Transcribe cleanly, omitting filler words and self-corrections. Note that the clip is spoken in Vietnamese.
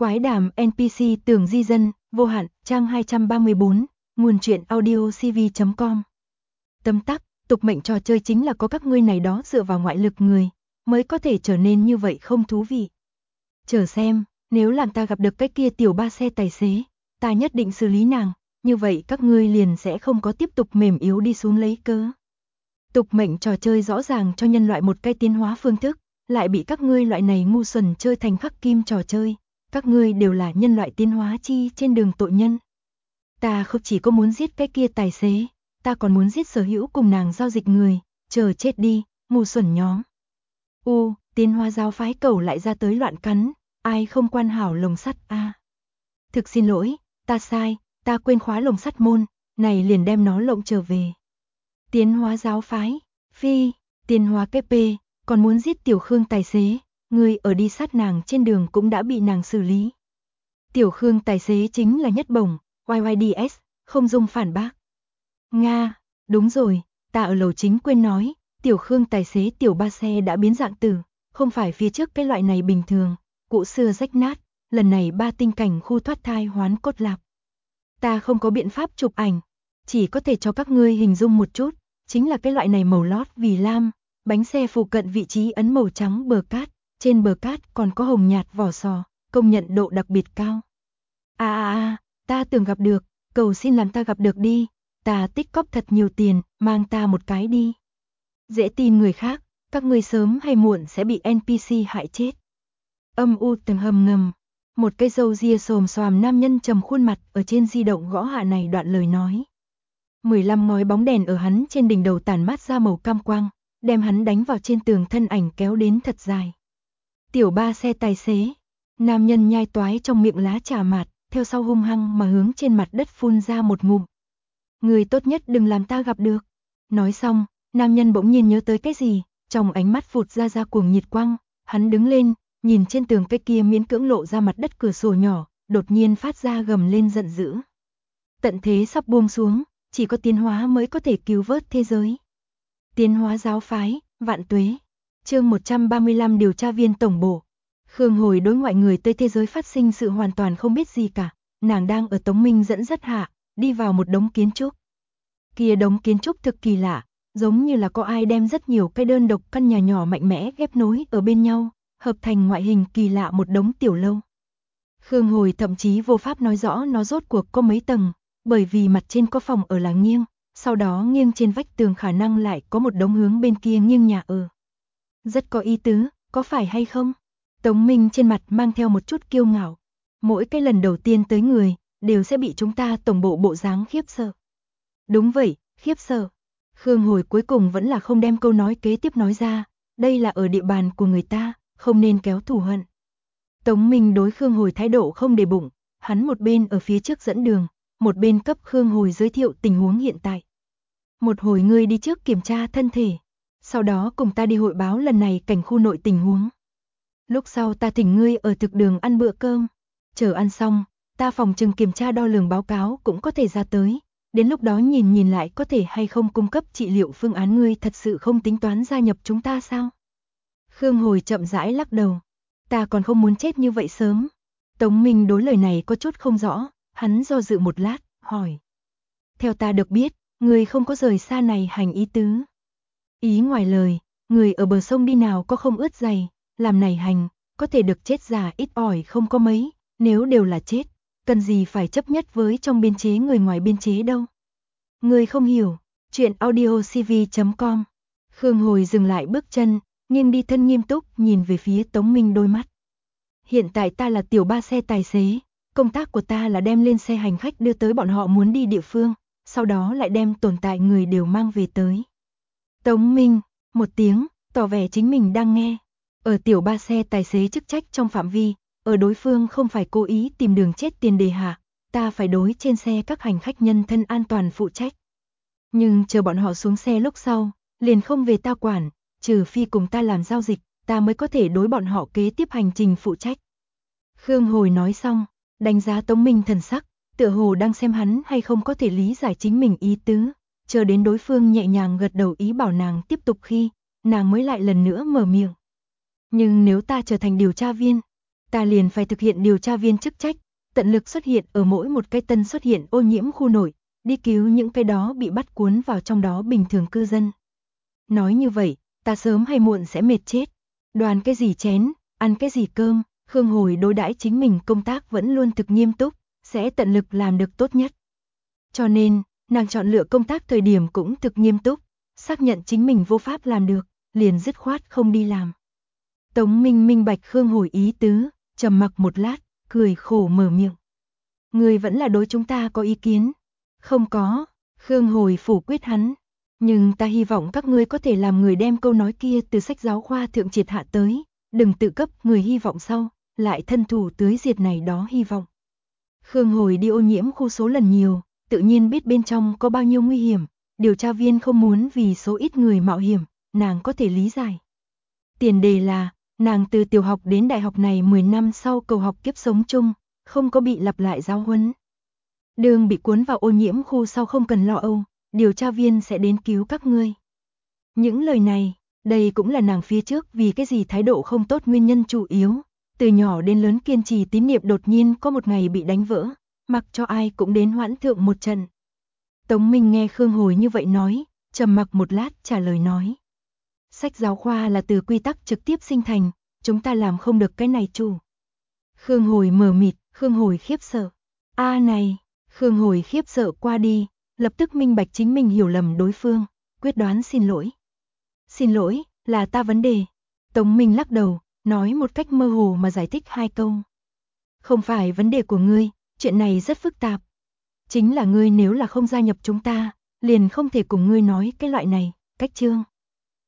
Quái đàm NPC tưởng di dân, vô hạn, trang 234, nguồn truyện audio cv.com. Tóm tắt, tục mệnh trò chơi chính là có các ngươi này đó dựa vào ngoại lực người, mới có thể trở nên như vậy không thú vị. Chờ xem, nếu làm ta gặp được cái kia tiểu ba xe tài xế, ta nhất định xử lý nàng, như vậy các ngươi liền sẽ không có tiếp tục mềm yếu đi xuống lấy cớ. Tục mệnh trò chơi rõ ràng cho nhân loại một cái tiến hóa phương thức, lại bị các ngươi loại này ngu xuẩn chơi thành khắc kim trò chơi. Các ngươi đều là nhân loại tiến hóa chi trên đường tội nhân. Ta không chỉ có muốn giết cái kia tài xế, ta còn muốn giết sở hữu cùng nàng giao dịch người, chờ chết đi, ngu xuẩn nhóm. Tiến hóa giáo phái cầu lại ra tới loạn cắn, ai không quan hảo lồng sắt a? Thực xin lỗi, ta sai, ta quên khóa lồng sắt môn, này liền đem nó lộng trở về. Tiến hóa giáo phái, phi, tiến hóa cái p, còn muốn giết tiểu Khương tài xế. Người ở đi sát nàng trên đường cũng đã bị nàng xử lý. Tiểu Khương tài xế chính là nhất bổng, YYDS, không dung phản bác. Nga, đúng rồi, ta ở lầu chính quên nói, tiểu Khương tài xế tiểu ba xe đã biến dạng tử, không phải phía trước cái loại này bình thường, cũ xưa rách nát, lần này ba tinh cảnh khu thoát thai hoán cốt lạc. Ta không có biện pháp chụp ảnh, chỉ có thể cho các ngươi hình dung một chút, chính là cái loại này màu lót vì lam, bánh xe phụ cận vị trí ấn màu trắng bờ cát. Trên bờ cát còn có hồng nhạt vỏ sò, công nhận độ đặc biệt cao. Ta tưởng gặp được, cầu xin làm ta gặp được đi, ta tích cóp thật nhiều tiền, mang ta một cái đi. Dễ tin người khác, các ngươi sớm hay muộn sẽ bị NPC hại chết. Âm u tầng hầm ngầm, một cái râu ria xồm xoàm nam nhân trầm khuôn mặt ở trên di động gõ hạ này đoạn lời nói. 15 ngói bóng đèn ở hắn trên đỉnh đầu tản mát ra màu cam quang, đem hắn đánh vào trên tường thân ảnh kéo đến thật dài. Tiểu ba xe tài xế, nam nhân nhai toái trong miệng lá trà mạt, theo sau hung hăng mà hướng trên mặt đất phun ra một ngụm. Người tốt nhất đừng làm ta gặp được. Nói xong, nam nhân bỗng nhiên nhớ tới cái gì, trong ánh mắt phụt ra cuồng nhiệt quang, hắn đứng lên, nhìn trên tường cái kia miễn cưỡng lộ ra mặt đất cửa sổ nhỏ, đột nhiên phát ra gầm lên giận dữ. Tận thế sắp buông xuống, chỉ có tiến hóa mới có thể cứu vớt thế giới. Tiến hóa giáo phái, vạn tuế. Chương 135 điều tra viên tổng bộ. Khương Hồi đối ngoại người tới thế giới phát sinh sự hoàn toàn không biết gì cả, nàng đang ở Tống Minh dẫn dắt hạ, đi vào một đống kiến trúc. Kia đống kiến trúc thực kỳ lạ, giống như là có ai đem rất nhiều cái đơn độc căn nhà nhỏ mạnh mẽ ghép nối ở bên nhau, hợp thành ngoại hình kỳ lạ một đống tiểu lâu. Khương Hồi thậm chí vô pháp nói rõ nó rốt cuộc có mấy tầng, bởi vì mặt trên có phòng ở là nghiêng, sau đó nghiêng trên vách tường khả năng lại có một đống hướng bên kia nghiêng nhà ở. Rất có ý tứ, có phải hay không? Tống Minh trên mặt mang theo một chút kiêu ngạo. Mỗi cái lần đầu tiên tới người, đều sẽ bị chúng ta tổng bộ bộ dáng khiếp sợ. Đúng vậy, khiếp sợ. Khương Hồi cuối cùng vẫn là không đem câu nói kế tiếp nói ra, đây là ở địa bàn của người ta, không nên kéo thù hận. Tống Minh đối Khương Hồi thái độ không để bụng, hắn một bên ở phía trước dẫn đường, một bên cấp Khương Hồi giới thiệu tình huống hiện tại. Một hồi ngươi đi trước kiểm tra thân thể. Sau đó cùng ta đi hội báo lần này cảnh khu nội tình huống. Lúc sau ta thỉnh ngươi ở thực đường ăn bữa cơm. Chờ ăn xong, ta phòng trừng kiểm tra đo lường báo cáo cũng có thể ra tới. Đến lúc đó nhìn lại có thể hay không cung cấp trị liệu phương án. Ngươi thật sự không tính toán gia nhập chúng ta sao? Khương Hồi chậm rãi lắc đầu. Ta còn không muốn chết như vậy sớm. Tống Minh đối lời này có chút không rõ, hắn do dự một lát, hỏi. Theo ta được biết, ngươi không có rời xa này hành ý tứ. Ý ngoài lời, người ở bờ sông đi nào có không ướt giày, làm này hành, có thể được chết già ít ỏi không có mấy, nếu đều là chết, cần gì phải chấp nhất với trong biên chế người ngoài biên chế đâu. Người không hiểu, chuyện audio cv.com. Khương Hồi dừng lại bước chân, nghiêng đi thân nghiêm túc nhìn về phía Tống Minh đôi mắt. Hiện tại ta là tiểu ba xe tài xế, công tác của ta là đem lên xe hành khách đưa tới bọn họ muốn đi địa phương, sau đó lại đem tồn tại người đều mang về tới. Tống Minh, một tiếng, tỏ vẻ chính mình đang nghe. Ở tiểu ba xe tài xế chức trách trong phạm vi, ở đối phương không phải cố ý tìm đường chết tiền đề hạ, ta phải đối trên xe các hành khách nhân thân an toàn phụ trách. Nhưng chờ bọn họ xuống xe lúc sau, liền không về ta quản, trừ phi cùng ta làm giao dịch, ta mới có thể đối bọn họ kế tiếp hành trình phụ trách. Khương Hồi nói xong, đánh giá Tống Minh thần sắc, tựa hồ đang xem hắn hay không có thể lý giải chính mình ý tứ. Chờ đến đối phương nhẹ nhàng gật đầu ý bảo nàng tiếp tục khi, nàng mới lại lần nữa mở miệng. Nhưng nếu ta trở thành điều tra viên, ta liền phải thực hiện điều tra viên chức trách, tận lực xuất hiện ở mỗi một cái tân xuất hiện ô nhiễm khu nội, đi cứu những cái đó bị bắt cuốn vào trong đó bình thường cư dân. Nói như vậy, ta sớm hay muộn sẽ mệt chết. Đoàn cái gì chén, ăn cái gì cơm, Khương Hồi đối đãi chính mình công tác vẫn luôn thực nghiêm túc, sẽ tận lực làm được tốt nhất. Cho nên, nàng chọn lựa công tác thời điểm cũng thực nghiêm túc, xác nhận chính mình vô pháp làm được, liền dứt khoát không đi làm. Tống Minh minh bạch Khương Hồi ý tứ, trầm mặc một lát, cười khổ mở miệng. Ngươi vẫn là đối chúng ta có ý kiến? Không có, Khương Hồi phủ quyết hắn. Nhưng ta hy vọng các ngươi có thể làm người đem câu nói kia từ sách giáo khoa thượng triệt hạ tới, đừng tự cấp người hy vọng sau, lại thân thủ tưới diệt này đó hy vọng. Khương Hồi đi ô nhiễm khu số lần nhiều, tự nhiên biết bên trong có bao nhiêu nguy hiểm, điều tra viên không muốn vì số ít người mạo hiểm, nàng có thể lý giải. Tiền đề là, nàng từ tiểu học đến đại học này 10 năm sau cầu học kiếp sống chung, không có bị lặp lại giáo huấn. Đường bị cuốn vào ô nhiễm khu sau không cần lo âu, điều tra viên sẽ đến cứu các ngươi. Những lời này, đây cũng là nàng phía trước vì cái gì thái độ không tốt nguyên nhân chủ yếu. Từ nhỏ đến lớn kiên trì tín niệm đột nhiên có một ngày bị đánh vỡ, mặc cho ai cũng đến hoãn thượng một trận. Tống Minh nghe Khương Hồi như vậy nói, trầm mặc một lát trả lời nói. Sách giáo khoa là từ quy tắc trực tiếp sinh thành, chúng ta làm không được cái này chủ. Khương Hồi mờ mịt, Khương Hồi khiếp sợ. Này, Khương Hồi khiếp sợ qua đi, lập tức minh bạch chính mình hiểu lầm đối phương, quyết đoán xin lỗi. Xin lỗi, là ta vấn đề. Tống Minh lắc đầu, nói một cách mơ hồ mà giải thích 2 câu. Không phải vấn đề của ngươi, chuyện này rất phức tạp. Chính là ngươi nếu là không gia nhập chúng ta, liền không thể cùng ngươi nói cái loại này, cách chương.